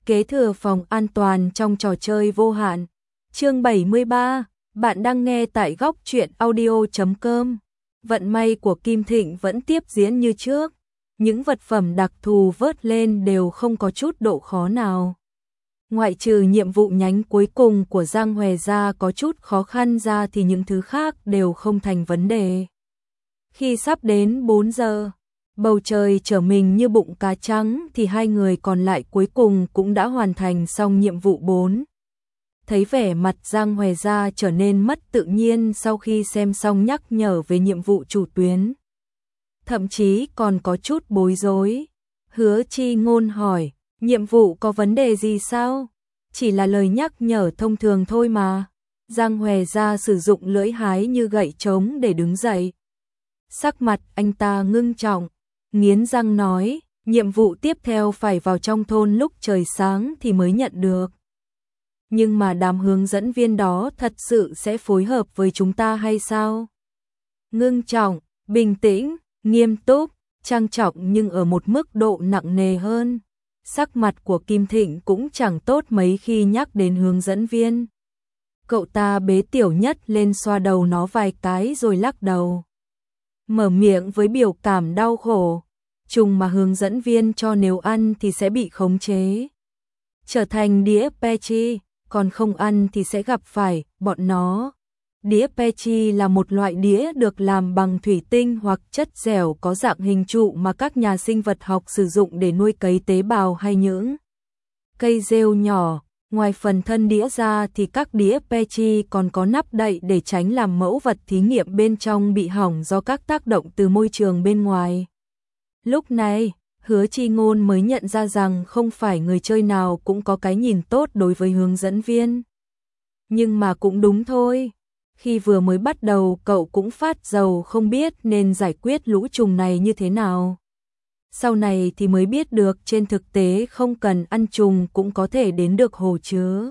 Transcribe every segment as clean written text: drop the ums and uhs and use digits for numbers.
Kế thừa phòng an toàn trong trò chơi vô hạn. Chương 73, bạn đang nghe tại góc truyện audio.com. Vận may của Kim Thịnh vẫn tiếp diễn như trước. Những vật phẩm đặc thù vớt lên đều không có chút độ khó nào. Ngoại trừ nhiệm vụ nhánh cuối cùng của Giang Hòe ra có chút khó khăn ra thì những thứ khác đều không thành vấn đề. Khi sắp đến 4 giờ, bầu trời trở mình như bụng cá trắng thì hai người còn lại cuối cùng cũng đã hoàn thành xong nhiệm vụ 4. Thấy vẻ mặt Giang Hòe ra trở nên mất tự nhiên sau khi xem xong nhắc nhở về nhiệm vụ chủ tuyến. Thậm chí còn có chút bối rối. Hứa Chi Ngôn hỏi, nhiệm vụ có vấn đề gì sao? Chỉ là lời nhắc nhở thông thường thôi mà. Giang Hòe ra sử dụng lưỡi hái như gậy trống để đứng dậy. Sắc mặt anh ta ngưng trọng, nghiến răng nói, nhiệm vụ tiếp theo phải vào trong thôn lúc trời sáng thì mới nhận được. Nhưng mà đám hướng dẫn viên đó thật sự sẽ phối hợp với chúng ta hay sao? Ngưng trọng, bình tĩnh, nghiêm túc, trang trọng nhưng ở một mức độ nặng nề hơn. Sắc mặt của Kim Thịnh cũng chẳng tốt mấy khi nhắc đến hướng dẫn viên. Cậu ta bế Tiểu Nhất lên xoa đầu nó vài cái rồi lắc đầu. Mở miệng với biểu cảm đau khổ. Trùng mà hướng dẫn viên cho nếu ăn thì sẽ bị khống chế. Trở thành đĩa Pechi, còn không ăn thì sẽ gặp phải bọn nó. Đĩa Pechi là một loại đĩa được làm bằng thủy tinh hoặc chất dẻo có dạng hình trụ mà các nhà sinh vật học sử dụng để nuôi cấy tế bào hay những cây rêu nhỏ. Ngoài phần thân đĩa ra thì các đĩa Pechi còn có nắp đậy để tránh làm mẫu vật thí nghiệm bên trong bị hỏng do các tác động từ môi trường bên ngoài. Lúc này, Hứa Chi Ngôn mới nhận ra rằng không phải người chơi nào cũng có cái nhìn tốt đối với hướng dẫn viên. Nhưng mà cũng đúng thôi. Khi vừa mới bắt đầu cậu cũng phát dầu không biết nên giải quyết lũ trùng này như thế nào. Sau này thì mới biết được trên thực tế không cần ăn trùng cũng có thể đến được hồ chứa.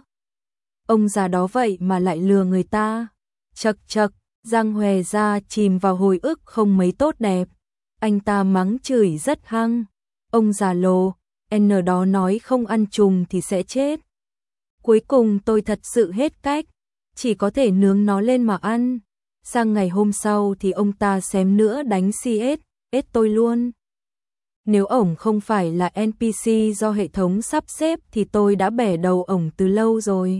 Ông già đó vậy mà lại lừa người ta. Chậc chậc, Giang Hòe ra chìm vào hồi ức không mấy tốt đẹp. Anh ta mắng chửi rất hăng. Ông già lồ, N đó nói không ăn trùng thì sẽ chết. Cuối cùng tôi thật sự hết cách, chỉ có thể nướng nó lên mà ăn. Sang ngày hôm sau thì ông ta xém nữa đánh CS tôi luôn. Nếu ổng không phải là NPC do hệ thống sắp xếp thì tôi đã bẻ đầu ổng từ lâu rồi.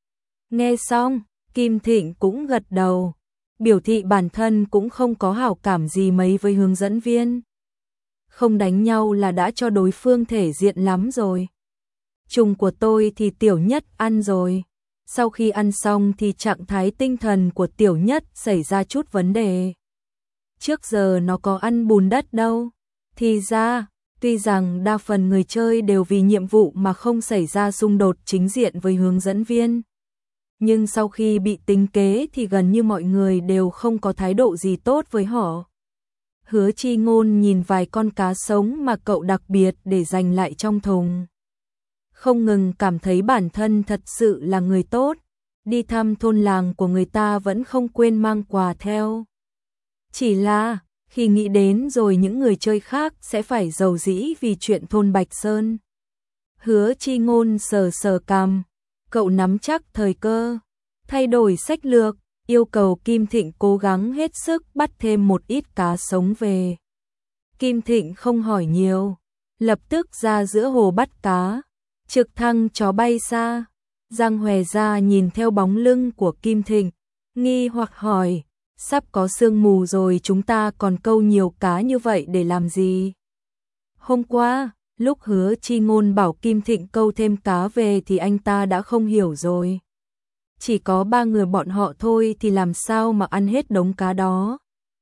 Nghe xong, Kim Thịnh cũng gật đầu, biểu thị bản thân cũng không có hảo cảm gì mấy với hướng dẫn viên. Không đánh nhau là đã cho đối phương thể diện lắm rồi. Trùng của tôi thì Tiểu Nhất ăn rồi. Sau khi ăn xong thì trạng thái tinh thần của Tiểu Nhất xảy ra chút vấn đề. Trước giờ nó có ăn bùn đất đâu. Thì ra, tuy rằng đa phần người chơi đều vì nhiệm vụ mà không xảy ra xung đột chính diện với hướng dẫn viên. Nhưng sau khi bị tính kế thì gần như mọi người đều không có thái độ gì tốt với họ. Hứa Chi Ngôn nhìn vài con cá sống mà cậu đặc biệt để dành lại trong thùng. Không ngừng cảm thấy bản thân thật sự là người tốt. Đi thăm thôn làng của người ta vẫn không quên mang quà theo. Chỉ là, khi nghĩ đến rồi những người chơi khác sẽ phải rầu rĩ vì chuyện thôn Bạch Sơn. Hứa Chi Ngôn sờ sờ cằm. Cậu nắm chắc thời cơ. Thay đổi sách lược, yêu cầu Kim Thịnh cố gắng hết sức bắt thêm một ít cá sống về. Kim Thịnh không hỏi nhiều. Lập tức ra giữa hồ bắt cá. Trực thăng chó bay xa. Giang Hòe ra nhìn theo bóng lưng của Kim Thịnh, nghi hoặc hỏi, sắp có sương mù rồi chúng ta còn câu nhiều cá như vậy để làm gì? Hôm qua, lúc Hứa Chi Ngôn bảo Kim Thịnh câu thêm cá về thì anh ta đã không hiểu rồi. Chỉ có 3 người bọn họ thôi thì làm sao mà ăn hết đống cá đó?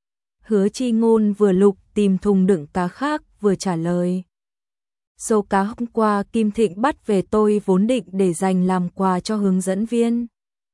Hứa Chi Ngôn vừa lục tìm thùng đựng cá khác vừa trả lời. Số cá hôm qua Kim Thịnh bắt về tôi vốn định để dành làm quà cho hướng dẫn viên.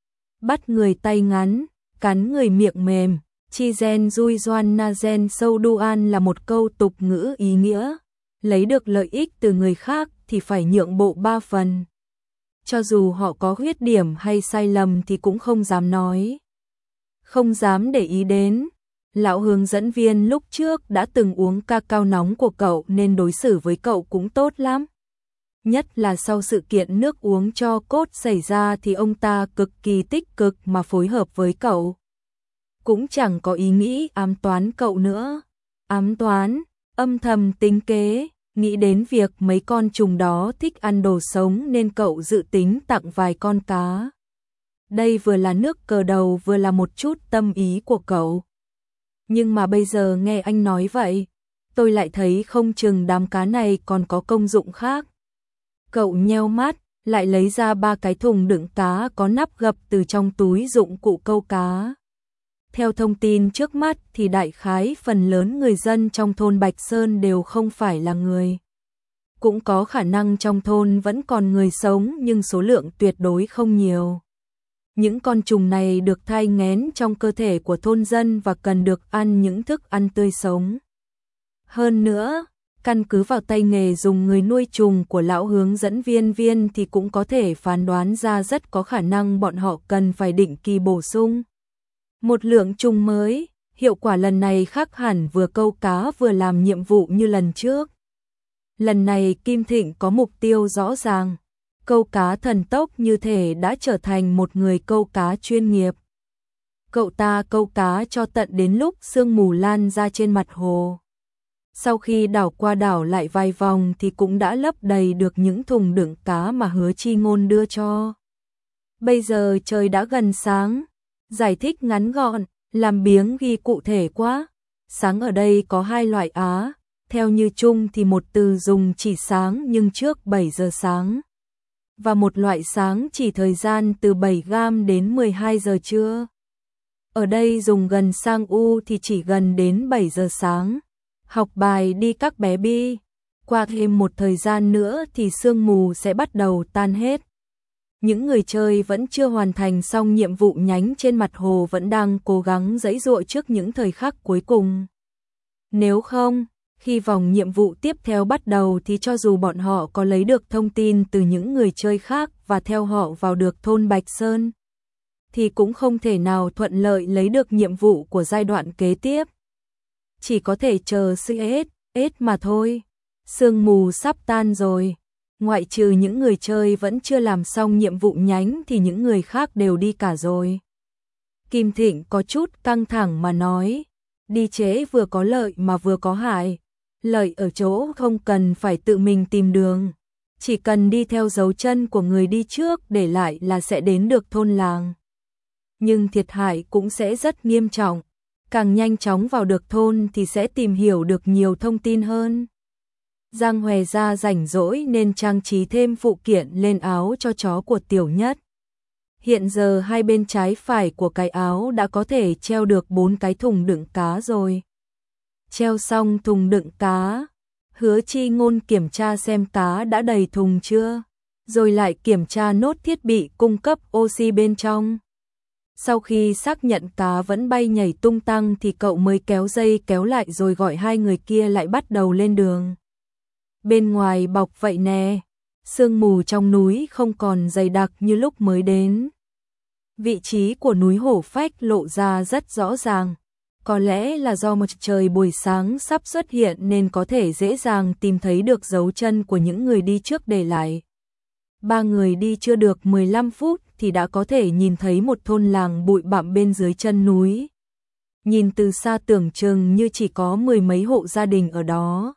Bắt người tay ngắn, cắn người miệng mềm, chi gen dui doan na gen sâu duan là một câu tục ngữ ý nghĩa. Lấy được lợi ích từ người khác thì phải nhượng bộ 3 phần. Cho dù họ có khuyết điểm hay sai lầm thì cũng không dám nói. Không dám để ý đến. Lão hướng dẫn viên lúc trước đã từng uống cacao nóng của cậu nên đối xử với cậu cũng tốt lắm. Nhất là sau sự kiện nước uống cho cốt xảy ra thì ông ta cực kỳ tích cực mà phối hợp với cậu. Cũng chẳng có ý nghĩ ám toán cậu nữa. Ám toán, âm thầm tính kế, nghĩ đến việc mấy con trùng đó thích ăn đồ sống nên cậu dự tính tặng vài con cá. Đây vừa là nước cờ đầu vừa là một chút tâm ý của cậu. Nhưng mà bây giờ nghe anh nói vậy, tôi lại thấy không chừng đám cá này còn có công dụng khác. Cậu nheo mắt, lại lấy ra 3 cái thùng đựng cá có nắp gập từ trong túi dụng cụ câu cá. Theo thông tin trước mắt thì đại khái phần lớn người dân trong thôn Bạch Sơn đều không phải là người. Cũng có khả năng trong thôn vẫn còn người sống nhưng số lượng tuyệt đối không nhiều. Những con trùng này được thai nghén trong cơ thể của thôn dân và cần được ăn những thức ăn tươi sống. Hơn nữa, căn cứ vào tay nghề dùng người nuôi trùng của lão hướng dẫn Viên thì cũng có thể phán đoán ra rất có khả năng bọn họ cần phải định kỳ bổ sung một lượng trùng mới. Hiệu quả lần này khác hẳn, vừa câu cá vừa làm nhiệm vụ như lần trước. Lần này Kim Thịnh có mục tiêu rõ ràng. Câu cá thần tốc như thể đã trở thành một người câu cá chuyên nghiệp. Cậu ta câu cá cho tận đến lúc sương mù lan ra trên mặt hồ. Sau khi đảo qua đảo lại vài vòng thì cũng đã lấp đầy được những thùng đựng cá mà Hứa Chi Ngôn đưa cho. Bây giờ trời đã gần sáng. Giải thích ngắn gọn, làm biếng ghi cụ thể quá. Sáng ở đây có 2 loại á, theo như chung thì một từ dùng chỉ sáng nhưng trước 7 giờ sáng. Và một loại sáng chỉ thời gian từ 7 gam đến 12 giờ trưa. Ở đây dùng gần sang u thì chỉ gần đến 7 giờ sáng. Học bài đi các bé bi. Qua thêm một thời gian nữa thì sương mù sẽ bắt đầu tan hết. Những người chơi vẫn chưa hoàn thành xong nhiệm vụ nhánh trên mặt hồ vẫn đang cố gắng giãy giụa trước những thời khắc cuối cùng. Nếu không, khi vòng nhiệm vụ tiếp theo bắt đầu thì cho dù bọn họ có lấy được thông tin từ những người chơi khác và theo họ vào được thôn Bạch Sơn, thì cũng không thể nào thuận lợi lấy được nhiệm vụ của giai đoạn kế tiếp. Chỉ có thể chờ CS mà thôi. Sương mù sắp tan rồi. Ngoại trừ những người chơi vẫn chưa làm xong nhiệm vụ nhánh thì những người khác đều đi cả rồi. Kim Thịnh có chút căng thẳng mà nói, đi trễ vừa có lợi mà vừa có hại. Lợi ở chỗ không cần phải tự mình tìm đường, chỉ cần đi theo dấu chân của người đi trước để lại là sẽ đến được thôn làng. Nhưng thiệt hại cũng sẽ rất nghiêm trọng, càng nhanh chóng vào được thôn thì sẽ tìm hiểu được nhiều thông tin hơn. Giang Hòe ra rảnh rỗi nên trang trí thêm phụ kiện lên áo cho chó của Tiểu Nhất. Hiện giờ hai bên trái phải của cái áo đã có thể treo được 4 cái thùng đựng cá rồi. Treo xong thùng đựng cá, Hứa Chi Ngôn kiểm tra xem cá đã đầy thùng chưa, rồi lại kiểm tra nốt thiết bị cung cấp oxy bên trong. Sau khi xác nhận cá vẫn bay nhảy tung tăng thì cậu mới kéo dây kéo lại rồi gọi hai người kia lại bắt đầu lên đường. Bên ngoài bọc vậy nè, sương mù trong núi không còn dày đặc như lúc mới đến. Vị trí của núi Hổ Phách lộ ra rất rõ ràng. Có lẽ là do mặt trời buổi sáng sắp xuất hiện nên có thể dễ dàng tìm thấy được dấu chân của những người đi trước để lại. 3 người đi chưa được 15 phút thì đã có thể nhìn thấy một thôn làng bụi bặm bên dưới chân núi. Nhìn từ xa tưởng chừng như chỉ có 10 mấy hộ gia đình ở đó.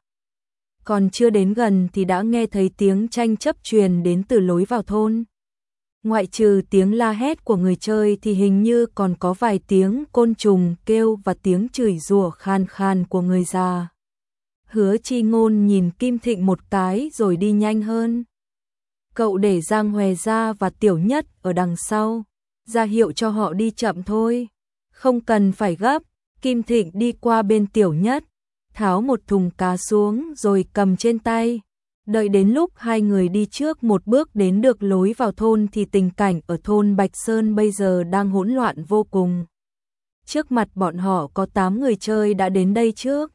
Còn chưa đến gần thì đã nghe thấy tiếng tranh chấp truyền đến từ lối vào thôn. Ngoại trừ tiếng la hét của người chơi thì hình như còn có vài tiếng côn trùng kêu và tiếng chửi rủa khan khan của người già. Hứa Chi Ngôn nhìn Kim Thịnh một cái rồi đi nhanh hơn. Cậu để Giang Hòe ra và Tiểu Nhất ở đằng sau, ra hiệu cho họ đi chậm thôi. Không cần phải gấp. Kim Thịnh đi qua bên Tiểu Nhất, tháo một thùng cá xuống rồi cầm trên tay. Đợi đến lúc hai người đi trước một bước đến được lối vào thôn thì tình cảnh ở thôn Bạch Sơn bây giờ đang hỗn loạn vô cùng. Trước mặt bọn họ có 8 người chơi đã đến đây trước.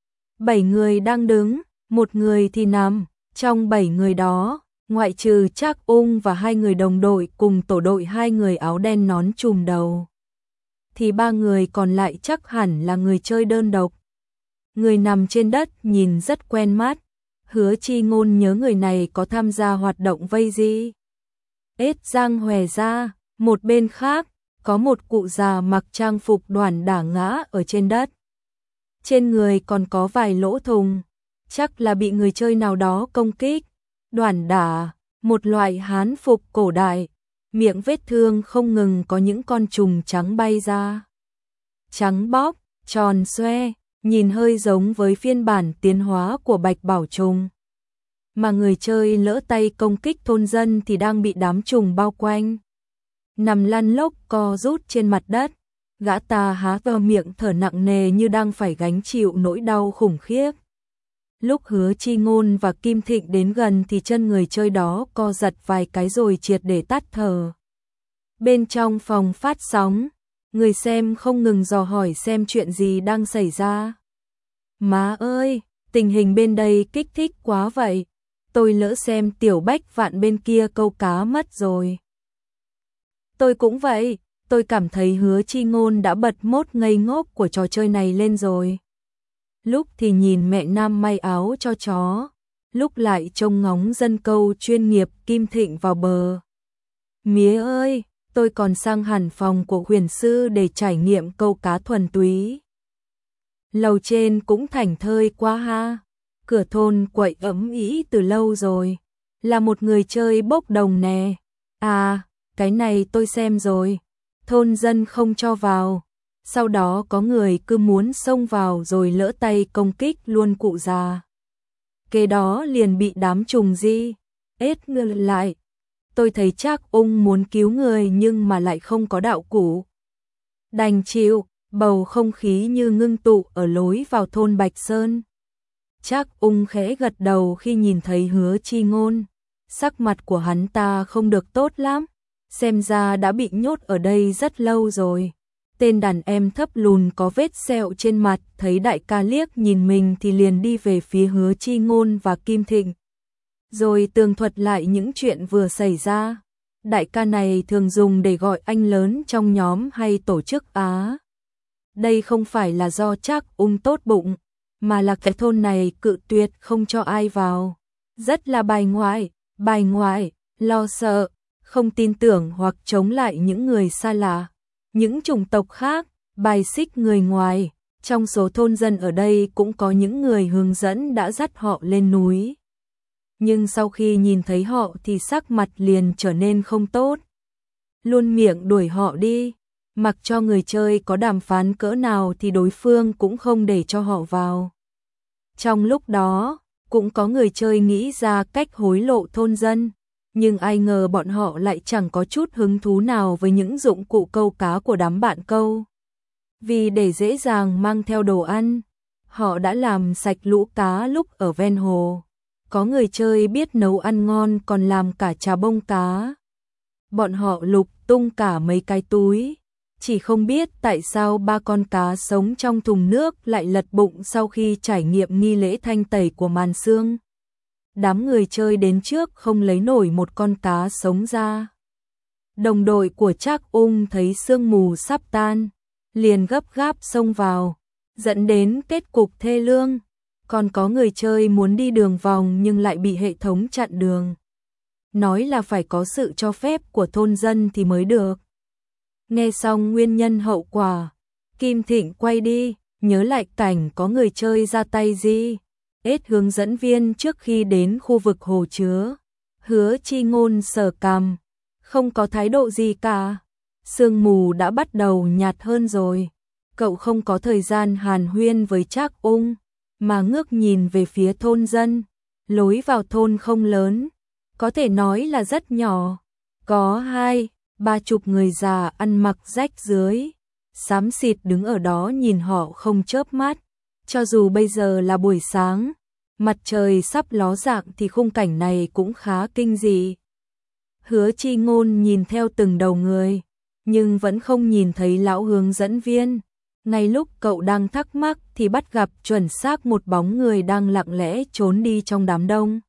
7 người đang đứng, 1 người thì nằm. Trong 7 người đó, ngoại trừ Trác Ung và 2 người đồng đội cùng tổ đội 2 người áo đen nón trùm đầu, thì 3 người còn lại chắc hẳn là người chơi đơn độc. Người nằm trên đất nhìn rất quen mắt. Hứa Chi Ngôn nhớ người này có tham gia hoạt động vây gì. Ết Giang hòe ra, một bên khác, có một cụ già mặc trang phục đoản đả ngã ở trên đất. Trên người còn có vài lỗ thùng, chắc là bị người chơi nào đó công kích. Đoản đả, một loại hán phục cổ đại, miệng vết thương không ngừng có những con trùng trắng bay ra. Trắng bóc, tròn xoe, nhìn hơi giống với phiên bản tiến hóa của Bạch Bảo Trùng. Mà người chơi lỡ tay công kích thôn dân thì đang bị đám trùng bao quanh. Nằm lăn lóc co rút trên mặt đất, gã ta há to miệng thở nặng nề như đang phải gánh chịu nỗi đau khủng khiếp. Lúc Hứa Chi Ngôn và Kim Thịnh đến gần thì chân người chơi đó co giật vài cái rồi triệt để tắt thở. Bên trong phòng phát sóng, người xem không ngừng dò hỏi xem chuyện gì đang xảy ra. Má ơi, tình hình bên đây kích thích quá vậy. Tôi lỡ xem Tiểu Bách Vạn bên kia câu cá mất rồi. Tôi cũng vậy, tôi cảm thấy Hứa Chi Ngôn đã bật mốt ngây ngốc của trò chơi này lên rồi. Lúc thì nhìn mẹ Nam may áo cho chó, lúc lại trông ngóng dân câu chuyên nghiệp Kim Thịnh vào bờ. Mía ơi, tôi còn sang hẳn phòng của huyền sư để trải nghiệm câu cá thuần túy. Lầu trên cũng thảnh thơi quá ha. Cửa thôn quậy ấm ý từ lâu rồi. Là một người chơi bốc đồng nè. À, cái này tôi xem rồi. Thôn dân không cho vào. Sau đó có người cứ muốn xông vào rồi lỡ tay công kích luôn cụ già. Kế đó liền bị đám trùng di ết ngược lại. Tôi thấy Trác Ung muốn cứu người nhưng mà lại không có đạo cụ. Đành chịu, bầu không khí như ngưng tụ ở lối vào thôn Bạch Sơn. Trác Ung khẽ gật đầu khi nhìn thấy Hứa Chi Ngôn. Sắc mặt của hắn ta không được tốt lắm, xem ra đã bị nhốt ở đây rất lâu rồi. Tên đàn em thấp lùn có vết sẹo trên mặt, thấy đại ca liếc nhìn mình thì liền đi về phía Hứa Chi Ngôn và Kim Thịnh. Rồi tường thuật lại những chuyện vừa xảy ra. Đại ca này thường dùng để gọi anh lớn trong nhóm hay tổ chức Á. Đây không phải là do Trác Ung tốt bụng, mà là cái thôn này cự tuyệt không cho ai vào. Rất là bài ngoại, lo sợ, không tin tưởng hoặc chống lại những người xa lạ. Những chủng tộc khác, bài xích người ngoài. Trong số thôn dân ở đây cũng có những người hướng dẫn đã dắt họ lên núi. Nhưng sau khi nhìn thấy họ thì sắc mặt liền trở nên không tốt. Luôn miệng đuổi họ đi. Mặc cho người chơi có đàm phán cỡ nào thì đối phương cũng không để cho họ vào. Trong lúc đó, cũng có người chơi nghĩ ra cách hối lộ thôn dân. Nhưng ai ngờ bọn họ lại chẳng có chút hứng thú nào với những dụng cụ câu cá của đám bạn câu. Vì để dễ dàng mang theo đồ ăn, họ đã làm sạch lũ cá lúc ở ven hồ. Có người chơi biết nấu ăn ngon còn làm cả chả bông cá. Bọn họ lục tung cả mấy cái túi. Chỉ không biết tại sao 3 con cá sống trong thùng nước lại lật bụng sau khi trải nghiệm nghi lễ thanh tẩy của màn sương. Đám người chơi đến trước không lấy nổi một con cá sống ra. Đồng đội của Trác Ung thấy sương mù sắp tan, liền gấp gáp xông vào, dẫn đến kết cục thê lương. Còn có người chơi muốn đi đường vòng nhưng lại bị hệ thống chặn đường. Nói là phải có sự cho phép của thôn dân thì mới được. Nghe xong nguyên nhân hậu quả, Kim Thịnh quay đi, nhớ lại cảnh có người chơi ra tay gì. Ết hướng dẫn viên trước khi đến khu vực hồ chứa. Hứa Chi Ngôn sờ cằm, không có thái độ gì cả. Sương mù đã bắt đầu nhạt hơn rồi. Cậu không có thời gian hàn huyên với Trác Ung, mà ngước nhìn về phía thôn dân. Lối vào thôn không lớn, có thể nói là rất nhỏ. Có 2-30 người già ăn mặc rách rưới, xám xịt đứng ở đó nhìn họ không chớp mắt. Cho dù bây giờ là buổi sáng, mặt trời sắp ló dạng thì khung cảnh này cũng khá kinh dị. Hứa Chi Ngôn nhìn theo từng đầu người, nhưng vẫn không nhìn thấy lão hướng dẫn viên. Ngay lúc cậu đang thắc mắc thì bắt gặp chuẩn xác một bóng người đang lặng lẽ trốn đi trong đám đông.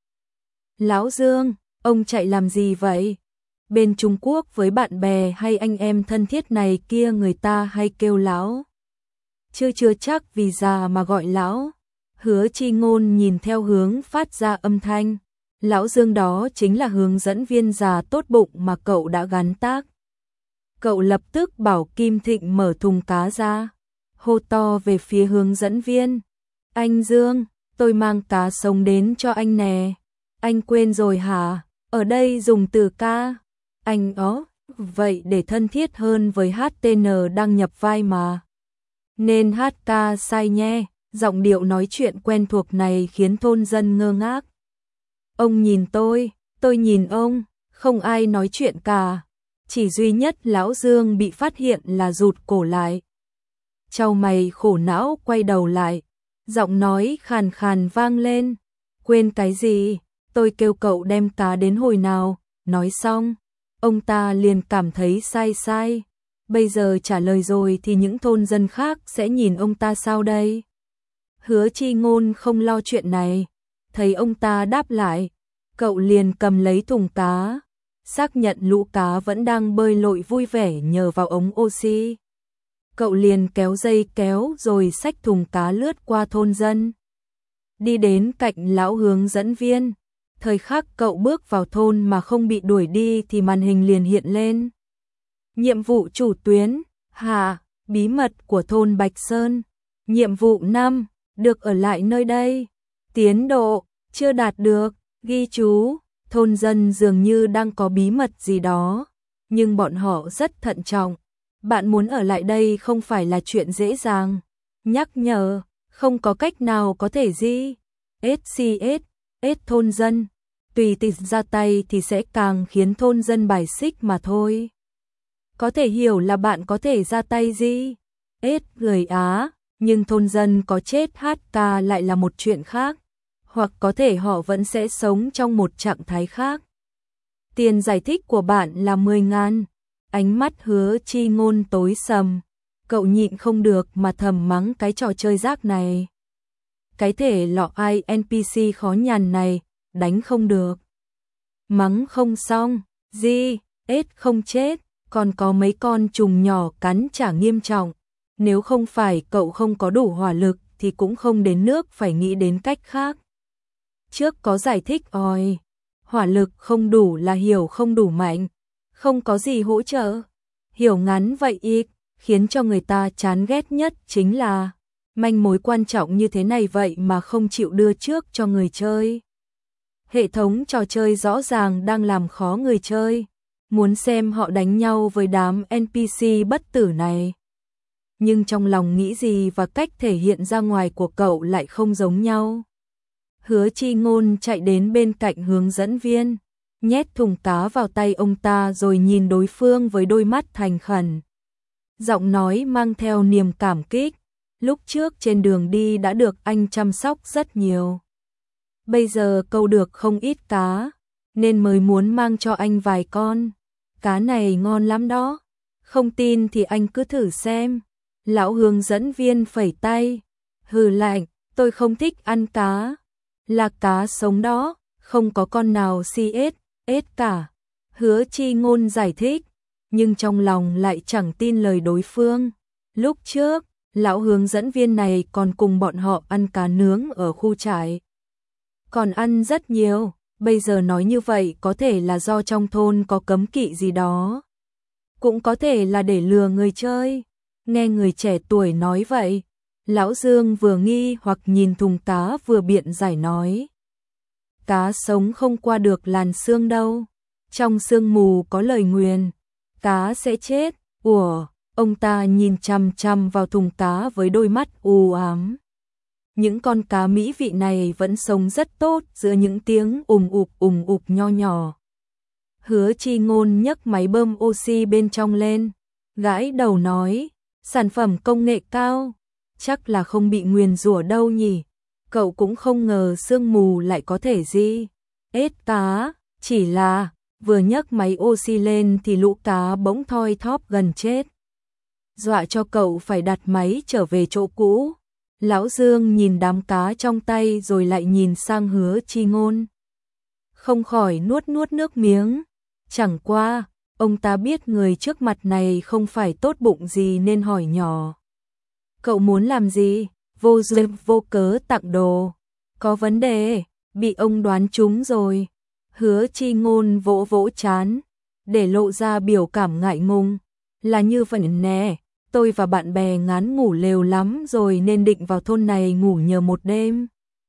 Lão Dương, ông chạy làm gì vậy? Bên Trung Quốc với bạn bè hay anh em thân thiết này kia người ta hay kêu lão. Chưa chắc vì già mà gọi lão. Hứa Chi Ngôn nhìn theo hướng phát ra âm thanh. Lão Dương đó chính là hướng dẫn viên già tốt bụng mà cậu đã gắn tác. Cậu lập tức bảo Kim Thịnh mở thùng cá ra, hô to về phía hướng dẫn viên. Anh Dương, tôi mang cá sống đến cho anh nè. Anh quên rồi hả? Ở đây dùng từ ca. Anh vậy để thân thiết hơn với HTN đang nhập vai mà. Nên hát ca sai nhé. Giọng điệu nói chuyện quen thuộc này khiến thôn dân ngơ ngác. Ông nhìn tôi nhìn ông, không ai nói chuyện cả. Chỉ duy nhất lão Dương bị phát hiện là rụt cổ lại. Chau mày khổ não quay đầu lại, giọng nói khàn khàn vang lên. Quên cái gì? Tôi kêu cậu đem cá đến hồi nào? Nói xong, ông ta liền cảm thấy sai. Bây giờ trả lời rồi thì những thôn dân khác sẽ nhìn ông ta sao đây? Hứa Chi Ngôn không lo chuyện này, thấy ông ta đáp lại, cậu liền cầm lấy thùng cá, xác nhận lũ cá vẫn đang bơi lội vui vẻ nhờ vào ống oxy. Cậu liền kéo dây kéo rồi xách thùng cá lướt qua thôn dân, đi đến cạnh lão hướng dẫn viên. Thời khắc cậu bước vào thôn mà không bị đuổi đi thì màn hình liền hiện lên. Nhiệm vụ chủ tuyến, bí mật của thôn Bạch Sơn. Nhiệm vụ 5, được ở lại nơi đây. Tiến độ, chưa đạt được, ghi chú, thôn dân dường như đang có bí mật gì đó, nhưng bọn họ rất thận trọng. Bạn muốn ở lại đây không phải là chuyện dễ dàng. Nhắc nhở, không có cách nào có thể SCS thôn dân. Tùy tiện ra tay thì sẽ càng khiến thôn dân bài xích mà thôi. Có thể hiểu là bạn có thể ra tay người Á, nhưng thôn dân có chết HK lại là một chuyện khác. Hoặc có thể họ vẫn sẽ sống trong một trạng thái khác. Tiền giải thích của bạn là 10.000. Ánh mắt Hứa Chi Ngôn tối sầm. Cậu nhịn không được mà thầm mắng cái trò chơi rác này. Cái thể lọ ai NPC khó nhằn này, đánh không được. Mắng không xong, không chết, còn có mấy con trùng nhỏ cắn trả nghiêm trọng. Nếu không phải cậu không có đủ hỏa lực thì cũng không đến nước phải nghĩ đến cách khác. Trước có giải thích hỏa lực không đủ là hiểu không đủ mạnh, không có gì hỗ trợ. Hiểu ngắn vậy khiến cho người ta chán ghét nhất chính là manh mối quan trọng như thế này vậy mà không chịu đưa trước cho người chơi. Hệ thống trò chơi rõ ràng đang làm khó người chơi, muốn xem họ đánh nhau với đám NPC bất tử này. Nhưng trong lòng nghĩ gì và cách thể hiện ra ngoài của cậu lại không giống nhau. Hứa Chi Ngôn chạy đến bên cạnh hướng dẫn viên, nhét thùng cá vào tay ông ta rồi nhìn đối phương với đôi mắt thành khẩn. Giọng nói mang theo niềm cảm kích, lúc trước trên đường đi đã được anh chăm sóc rất nhiều. Bây giờ câu được không ít cá, nên mới muốn mang cho anh vài con. Cá này ngon lắm đó, không tin thì anh cứ thử xem. Lão hướng dẫn viên phẩy tay, hừ lạnh, tôi không thích ăn cá. Là cá sống đó, không có con nào CS cả. Hứa Chi Ngôn giải thích, nhưng trong lòng lại chẳng tin lời đối phương. Lúc trước, lão hướng dẫn viên này còn cùng bọn họ ăn cá nướng ở khu trại. Còn ăn rất nhiều, bây giờ nói như vậy có thể là do trong thôn có cấm kỵ gì đó. Cũng có thể là để lừa người chơi. Nghe người trẻ tuổi nói vậy, lão Dương vừa nghi hoặc nhìn thùng cá vừa biện giải nói. Cá sống không qua được làn sương đâu. Trong sương mù có lời nguyền, cá sẽ chết. Ông ta nhìn chằm chằm vào thùng cá với đôi mắt u ám. Những con cá mỹ vị này vẫn sống rất tốt giữa những tiếng ùm ụp nho nhỏ. Hứa Chi Ngôn nhấc máy bơm oxy bên trong lên, gãi đầu nói, sản phẩm công nghệ cao, chắc là không bị nguyền rủa đâu nhỉ. Cậu cũng không ngờ sương mù lại có thể cá, chỉ là vừa nhấc máy oxy lên thì lũ cá bỗng thoi thóp gần chết. Dọa cho cậu phải đặt máy trở về chỗ cũ. Lão Dương nhìn đám cá trong tay rồi lại nhìn sang Hứa Chi Ngôn. Không khỏi nuốt nước miếng. Chẳng qua, ông ta biết người trước mặt này không phải tốt bụng gì nên hỏi nhỏ. Cậu muốn làm gì? vô duyên vô cớ tặng đồ. Có vấn đề, bị ông đoán trúng rồi. Hứa Chi Ngôn vỗ vỗ trán, để lộ ra biểu cảm ngại ngùng. Là như vậy nè, tôi và bạn bè ngán ngủ lều lắm rồi nên định vào thôn này ngủ nhờ một đêm.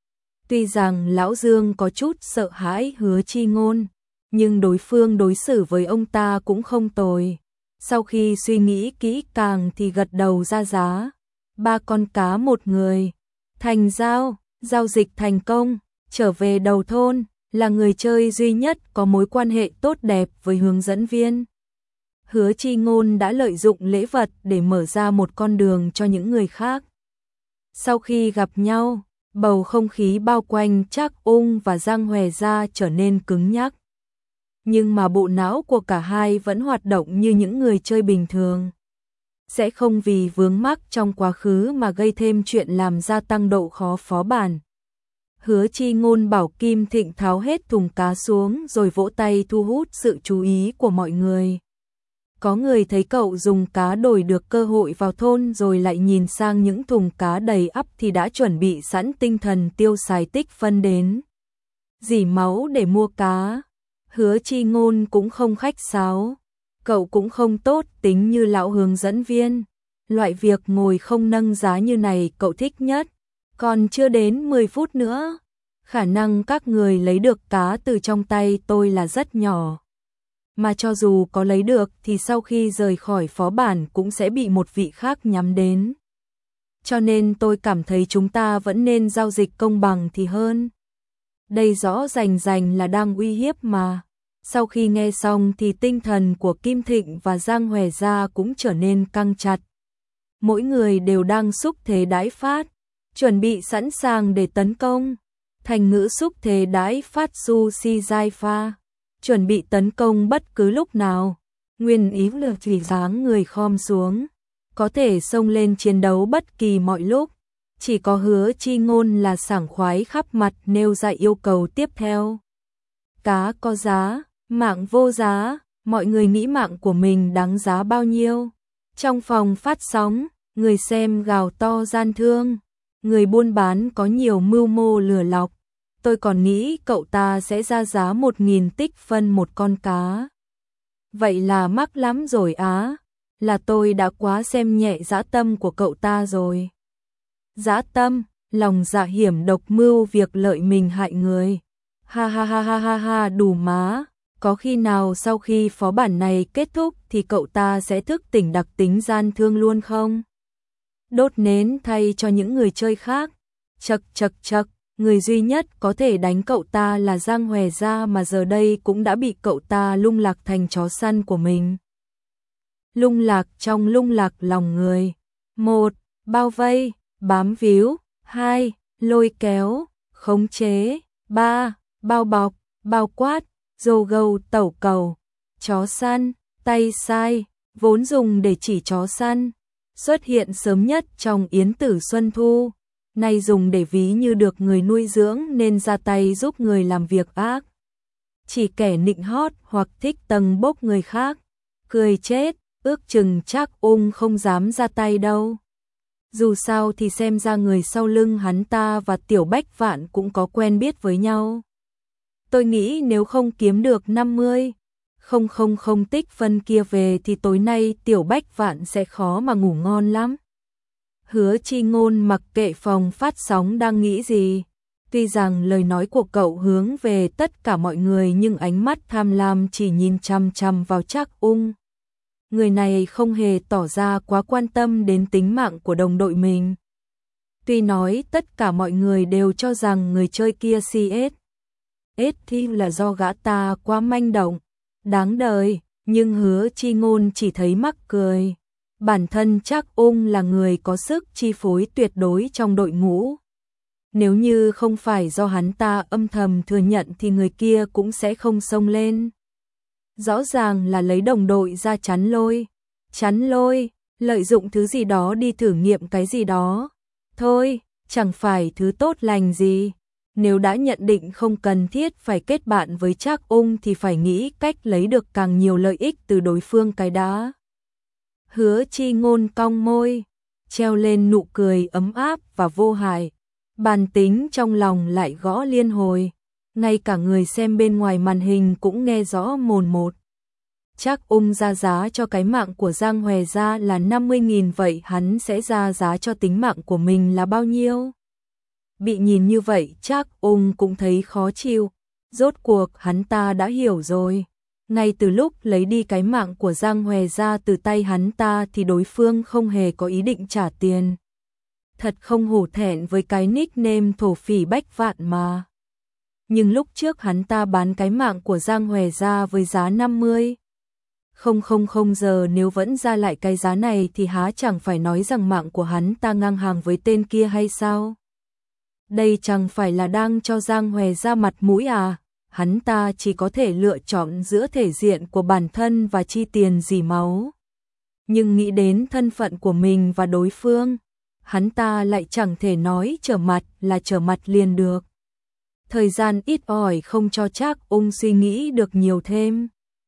Tuy rằng Lão Dương có chút sợ hãi Hứa Chi Ngôn, nhưng đối phương đối xử với ông ta cũng không tồi. Sau khi suy nghĩ kỹ càng thì gật đầu ra giá. 3 con cá một người. Thành giao dịch thành công, trở về đầu thôn, là người chơi duy nhất có mối quan hệ tốt đẹp với hướng dẫn viên. Hứa Chi Ngôn đã lợi dụng lễ vật để mở ra một con đường cho những người khác. Sau khi gặp nhau, bầu không khí bao quanh Trác Ung và Giang Hòe Gia trở nên cứng nhắc. Nhưng mà bộ não của cả hai vẫn hoạt động như những người chơi bình thường. Sẽ không vì vướng mắc trong quá khứ mà gây thêm chuyện làm gia tăng độ khó phó bản. Hứa Chi Ngôn bảo Kim Thịnh tháo hết thùng cá xuống rồi vỗ tay thu hút sự chú ý của mọi người. Có người thấy cậu dùng cá đổi được cơ hội vào thôn rồi lại nhìn sang những thùng cá đầy ắp thì đã chuẩn bị sẵn tinh thần tiêu xài tích phân đến dỉ máu để mua cá. Hứa Chi Ngôn cũng không khách sáo. Cậu cũng không tốt tính như lão hướng dẫn viên. Loại việc ngồi không nâng giá như này cậu thích nhất. Còn chưa đến 10 phút nữa, khả năng các người lấy được cá từ trong tay tôi là rất nhỏ. Mà cho dù có lấy được thì sau khi rời khỏi phó bản cũng sẽ bị một vị khác nhắm đến. Cho nên tôi cảm thấy chúng ta vẫn nên giao dịch công bằng thì hơn. Đây rõ rành là đang uy hiếp mà. Sau khi nghe xong thì tinh thần của Kim Thịnh và Giang Hòe Gia cũng trở nên căng chặt. Mỗi người đều đang xúc thế đãi phát, chuẩn bị sẵn sàng để tấn công. Thành ngữ xúc thế đãi phát su si giai pha, chuẩn bị tấn công bất cứ lúc nào. Nguyên ý là chỉ dáng người khom xuống, có thể xông lên chiến đấu bất kỳ mọi lúc. Chỉ có Hứa Chi Ngôn là sảng khoái khắp mặt nêu ra yêu cầu tiếp theo. Cá có giá, mạng vô giá, mọi người nghĩ mạng của mình đáng giá bao nhiêu? Trong phòng phát sóng, người xem gào to gian thương, người buôn bán có nhiều mưu mô lừa lọc. Tôi còn nghĩ cậu ta sẽ ra giá 1.000 tích phân một con cá. Vậy là mắc lắm rồi á, là tôi đã quá xem nhẹ dã tâm của cậu ta rồi. Dã tâm, lòng dạ hiểm độc mưu việc lợi mình hại người. Ha ha ha ha ha ha đủ má, có khi nào sau khi phó bản này kết thúc thì cậu ta sẽ thức tỉnh đặc tính gian thương luôn không? Đốt nến thay cho những người chơi khác. Chậc, người duy nhất có thể đánh cậu ta là Giang Hòe Gia mà giờ đây cũng đã bị cậu ta lung lạc thành chó săn của mình. Lung lạc trong lung lạc lòng người. 1. Bao vây, bám víu. 2. Lôi kéo, khống chế. 3. Bao bọc, bao quát, dồ gầu tẩu cầu. Chó săn, tay sai, vốn dùng để chỉ chó săn. Xuất hiện sớm nhất trong Yến Tử Xuân Thu. Nay dùng để ví như được người nuôi dưỡng nên ra tay giúp người làm việc ác. Chỉ kẻ nịnh hót hoặc thích tầng bốc người khác. Cười chết, ước chừng Trác Ung không dám ra tay đâu. Dù sao thì xem ra người sau lưng hắn ta và Tiểu Bách Vạn cũng có quen biết với nhau. Tôi nghĩ nếu không kiếm được 50,000 tích phân kia về thì tối nay Tiểu Bách Vạn sẽ khó mà ngủ ngon lắm. Hứa Chi Ngôn mặc kệ phòng phát sóng đang nghĩ gì. Tuy rằng lời nói của cậu hướng về tất cả mọi người nhưng ánh mắt tham lam chỉ nhìn chằm chằm vào Trác Ung. Người này không hề tỏ ra quá quan tâm đến tính mạng của đồng đội mình. Tuy nói tất cả mọi người đều cho rằng người chơi kia CS thì là do gã ta quá manh động, đáng đời, nhưng Hứa Chi Ngôn chỉ thấy mắc cười. Bản thân Trác Ung là người có sức chi phối tuyệt đối trong đội ngũ. Nếu như không phải do hắn ta âm thầm thừa nhận thì người kia cũng sẽ không xông lên. Rõ ràng là lấy đồng đội ra chắn lôi, lợi dụng thứ gì đó đi thử nghiệm cái gì đó. Thôi, chẳng phải thứ tốt lành gì. Nếu đã nhận định không cần thiết phải kết bạn với Trác Ung thì phải nghĩ cách lấy được càng nhiều lợi ích từ đối phương cái đã. Hứa Chi Ngôn cong môi, treo lên nụ cười ấm áp và vô hại. Bản tính trong lòng lại gõ liên hồi, ngay cả người xem bên ngoài màn hình cũng nghe rõ mồn một. Chắc ra giá cho cái mạng của Giang Hòe ra là 50.000, vậy hắn sẽ ra giá cho tính mạng của mình là bao nhiêu? Bị nhìn như vậy chắc cũng thấy khó chịu. Rốt cuộc hắn ta đã hiểu rồi. Ngay từ lúc lấy đi cái mạng của Giang Hòe ra từ tay hắn ta thì đối phương không hề có ý định trả tiền. Thật không hổ thẹn với cái nickname thổ phỉ Bách Vạn mà. Nhưng lúc trước hắn ta bán cái mạng của Giang Hòe ra với giá 50.000 giờ, nếu vẫn ra lại cái giá này thì há chẳng phải nói rằng mạng của hắn ta ngang hàng với tên kia hay sao? Đây chẳng phải là đang cho Giang Hòe ra mặt mũi à? Hắn ta chỉ có thể lựa chọn giữa thể diện của bản thân và chi tiền dỉ máu. Nhưng nghĩ đến thân phận của mình và đối phương, hắn ta lại chẳng thể nói trở mặt là trở mặt liền được. Thời gian ít ỏi không cho Trác suy nghĩ được nhiều thêm.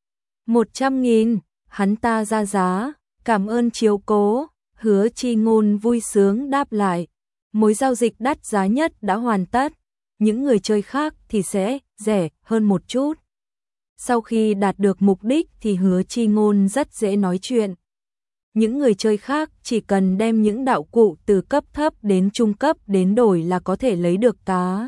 100.000, hắn ta ra giá, cảm ơn chiếu cố. Hứa Chi Ngôn vui sướng đáp lại, mối giao dịch đắt giá nhất đã hoàn tất, những người chơi khác thì sẽ rẻ hơn một chút. Sau khi đạt được mục đích thì Hứa Chi Ngôn rất dễ nói chuyện. Những người chơi khác chỉ cần đem những đạo cụ từ cấp thấp đến trung cấp đến đổi là có thể lấy được cá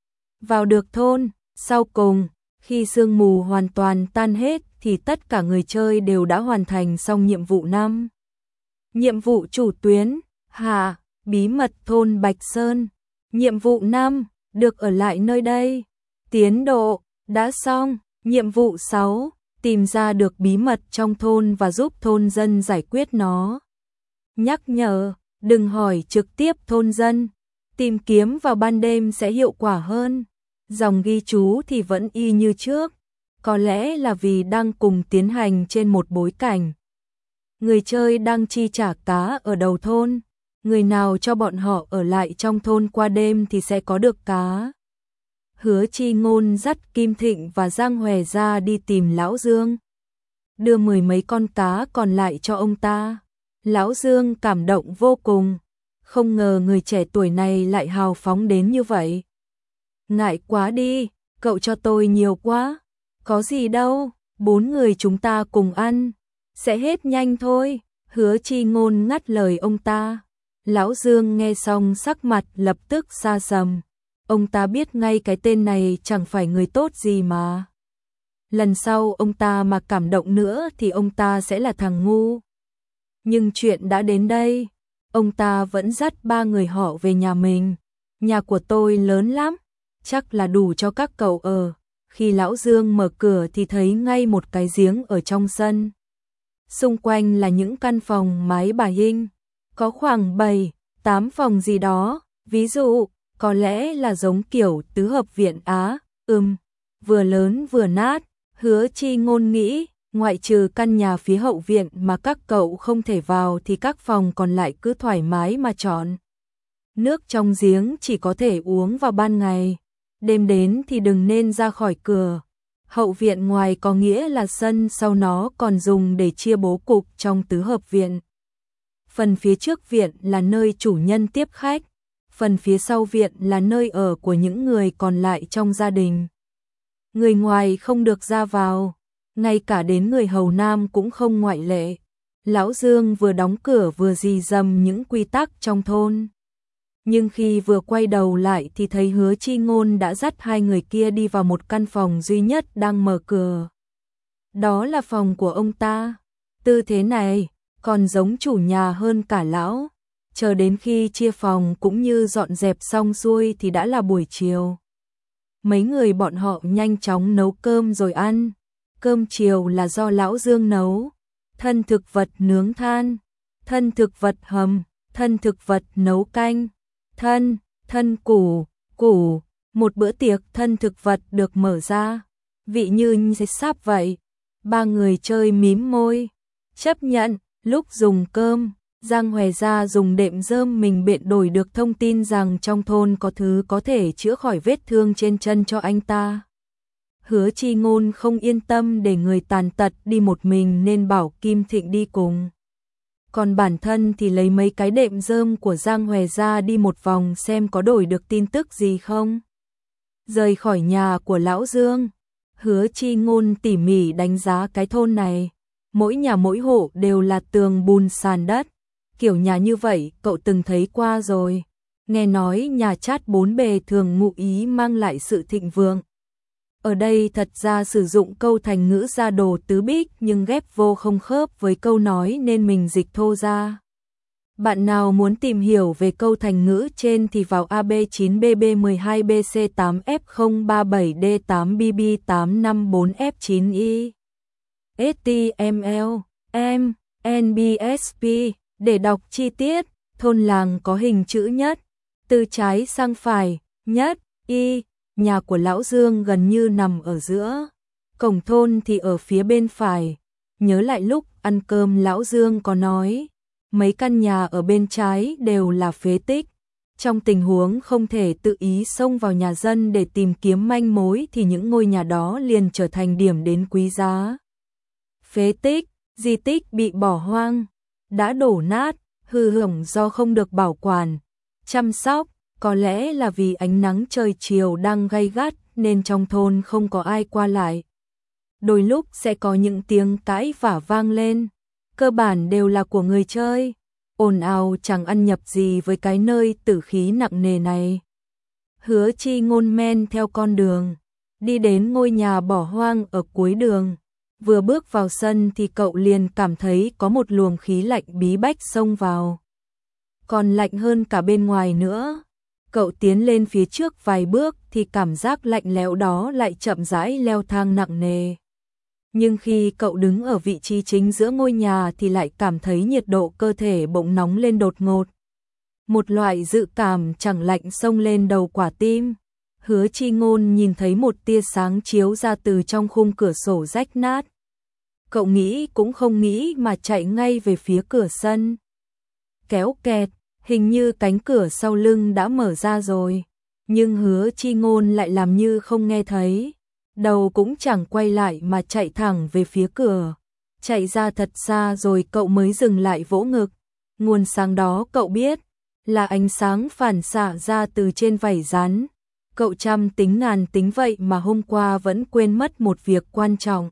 vào được thôn. Sau cùng, khi sương mù hoàn toàn tan hết thì tất cả người chơi đều đã hoàn thành xong nhiệm vụ 5. Nhiệm vụ chủ tuyến, hạ, bí mật thôn Bạch Sơn. Nhiệm vụ 5, được ở lại nơi đây. Tiến độ, đã xong. Nhiệm vụ 6, tìm ra được bí mật trong thôn và giúp thôn dân giải quyết nó. Nhắc nhở, đừng hỏi trực tiếp thôn dân. Tìm kiếm vào ban đêm sẽ hiệu quả hơn. Dòng ghi chú thì vẫn y như trước. Có lẽ là vì đang cùng tiến hành trên một bối cảnh. Người chơi đang chi trả cá ở đầu thôn. Người nào cho bọn họ ở lại trong thôn qua đêm thì sẽ có được cá. Hứa Chi Ngôn dắt Kim Thịnh và Giang Hòe ra đi tìm Lão Dương, đưa 10 mấy con cá còn lại cho ông ta. Lão Dương cảm động vô cùng, không ngờ người trẻ tuổi này lại hào phóng đến như vậy. Ngại quá đi, cậu cho tôi nhiều quá. Có gì đâu, 4 người chúng ta cùng ăn, sẽ hết nhanh thôi. Hứa Chi Ngôn ngắt lời ông ta. Lão Dương nghe xong sắc mặt lập tức xa sầm. Ông ta biết ngay cái tên này chẳng phải người tốt gì mà. Lần sau ông ta mà cảm động nữa thì ông ta sẽ là thằng ngu. Nhưng chuyện đã đến đây, ông ta vẫn dắt 3 người họ về nhà mình. Nhà của tôi lớn lắm, chắc là đủ cho các cậu ở. Khi Lão Dương mở cửa thì thấy ngay một cái giếng ở trong sân. Xung quanh là những căn phòng mái bà Hinh, có khoảng 7-8 phòng gì đó, ví dụ, có lẽ là giống kiểu tứ hợp viện Á, vừa lớn vừa nát. Hứa Chi Ngôn nghĩ, ngoại trừ căn nhà phía hậu viện mà các cậu không thể vào thì các phòng còn lại cứ thoải mái mà chọn. Nước trong giếng chỉ có thể uống vào ban ngày, đêm đến thì đừng nên ra khỏi cửa. Hậu viện ngoài có nghĩa là sân, sau nó còn dùng để chia bố cục trong tứ hợp viện. Phần phía trước viện là nơi chủ nhân tiếp khách, phần phía sau viện là nơi ở của những người còn lại trong gia đình. Người ngoài không được ra vào, ngay cả đến người hầu nam cũng không ngoại lệ. Lão Dương vừa đóng cửa vừa rì rầm những quy tắc trong thôn. Nhưng khi vừa quay đầu lại thì thấy Hứa Chi Ngôn đã dắt 2 người kia đi vào một căn phòng duy nhất đang mở cửa. Đó là phòng của ông ta. Tư thế này còn giống chủ nhà hơn cả lão. Chờ đến khi chia phòng cũng như dọn dẹp xong xuôi thì đã là buổi chiều. Mấy người bọn họ nhanh chóng nấu cơm rồi ăn. Cơm chiều là do Lão Dương nấu. Thân thực vật nướng than, thân thực vật hầm, thân thực vật nấu canh, thân củ. Một bữa tiệc thân thực vật được mở ra, vị như sáp vậy. 3 người chơi mím môi, chấp nhận. Lúc dùng cơm, Giang Hòe ra dùng đệm rơm mình biện đổi được thông tin rằng trong thôn có thứ có thể chữa khỏi vết thương trên chân cho anh ta. Hứa Chi Ngôn không yên tâm để người tàn tật đi một mình nên bảo Kim Thịnh đi cùng. Còn bản thân thì lấy mấy cái đệm rơm của Giang Hòe ra đi một vòng xem có đổi được tin tức gì không. Rời khỏi nhà của Lão Dương, Hứa Chi Ngôn tỉ mỉ đánh giá cái thôn này. Mỗi nhà mỗi hộ đều là tường bùn sàn đất. Kiểu nhà như vậy cậu từng thấy qua rồi. Nghe nói nhà chát bốn bề thường ngụ ý mang lại sự thịnh vượng. Ở đây thật ra sử dụng câu thành ngữ ra đồ tứ bích nhưng ghép vô không khớp với câu nói nên mình dịch thô ra. Bạn nào muốn tìm hiểu về câu thành ngữ trên thì vào AB9BB12BC8F037D8BB854F9I HTML, NBSP để đọc chi tiết. Thôn làng có hình chữ nhất, từ trái sang phải, nhất, y. Nhà của Lão Dương gần như nằm ở giữa, cổng thôn thì ở phía bên phải. Nhớ lại lúc ăn cơm Lão Dương có nói, mấy căn nhà ở bên trái đều là phế tích. Trong tình huống không thể tự ý xông vào nhà dân để tìm kiếm manh mối thì những ngôi nhà đó liền trở thành điểm đến quý giá. Phế tích, di tích bị bỏ hoang, đã đổ nát, hư hỏng do không được bảo quản, chăm sóc. Có lẽ là vì ánh nắng trời chiều đang gay gắt nên trong thôn không có ai qua lại. Đôi lúc sẽ có những tiếng cãi vã vang lên, cơ bản đều là của người chơi. Ồn ào chẳng ăn nhập gì với cái nơi tử khí nặng nề này. Hứa Chi Ngôn men theo con đường, đi đến ngôi nhà bỏ hoang ở cuối đường. Vừa bước vào sân thì cậu liền cảm thấy có một luồng khí lạnh bí bách xông vào. Còn lạnh hơn cả bên ngoài nữa. Cậu tiến lên phía trước vài bước thì cảm giác lạnh lẽo đó lại chậm rãi leo thang nặng nề. Nhưng khi cậu đứng ở vị trí chính giữa ngôi nhà thì lại cảm thấy nhiệt độ cơ thể bỗng nóng lên đột ngột. Một loại dự cảm chẳng lạnh xông lên đầu quả tim. Hứa Chi Ngôn nhìn thấy một tia sáng chiếu ra từ trong khung cửa sổ rách nát. Cậu nghĩ cũng không nghĩ mà chạy ngay về phía cửa sân. Kéo kẹt, hình như cánh cửa sau lưng đã mở ra rồi. Nhưng Hứa Chi Ngôn lại làm như không nghe thấy. Đầu cũng chẳng quay lại mà chạy thẳng về phía cửa. Chạy ra thật xa rồi cậu mới dừng lại vỗ ngực. Nguồn sáng đó cậu biết là ánh sáng phản xạ ra từ trên vảy rắn. Cậu trăm tính ngàn tính vậy mà hôm qua vẫn quên mất một việc quan trọng.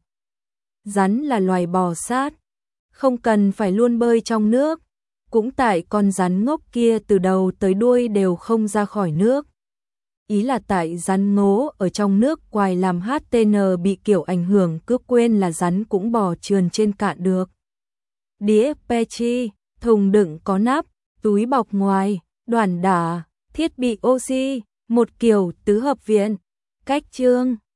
Rắn là loài bò sát, không cần phải luôn bơi trong nước. Cũng tại con rắn ngốc kia từ đầu tới đuôi đều không ra khỏi nước. Ý là tại rắn ngố ở trong nước quài làm HTN bị kiểu ảnh hưởng cứ quên là rắn cũng bò trườn trên cạn được. Đĩa Petri, thùng đựng có nắp, túi bọc ngoài, đoàn đả, thiết bị oxy, một kiểu tứ hợp viện. Cách chương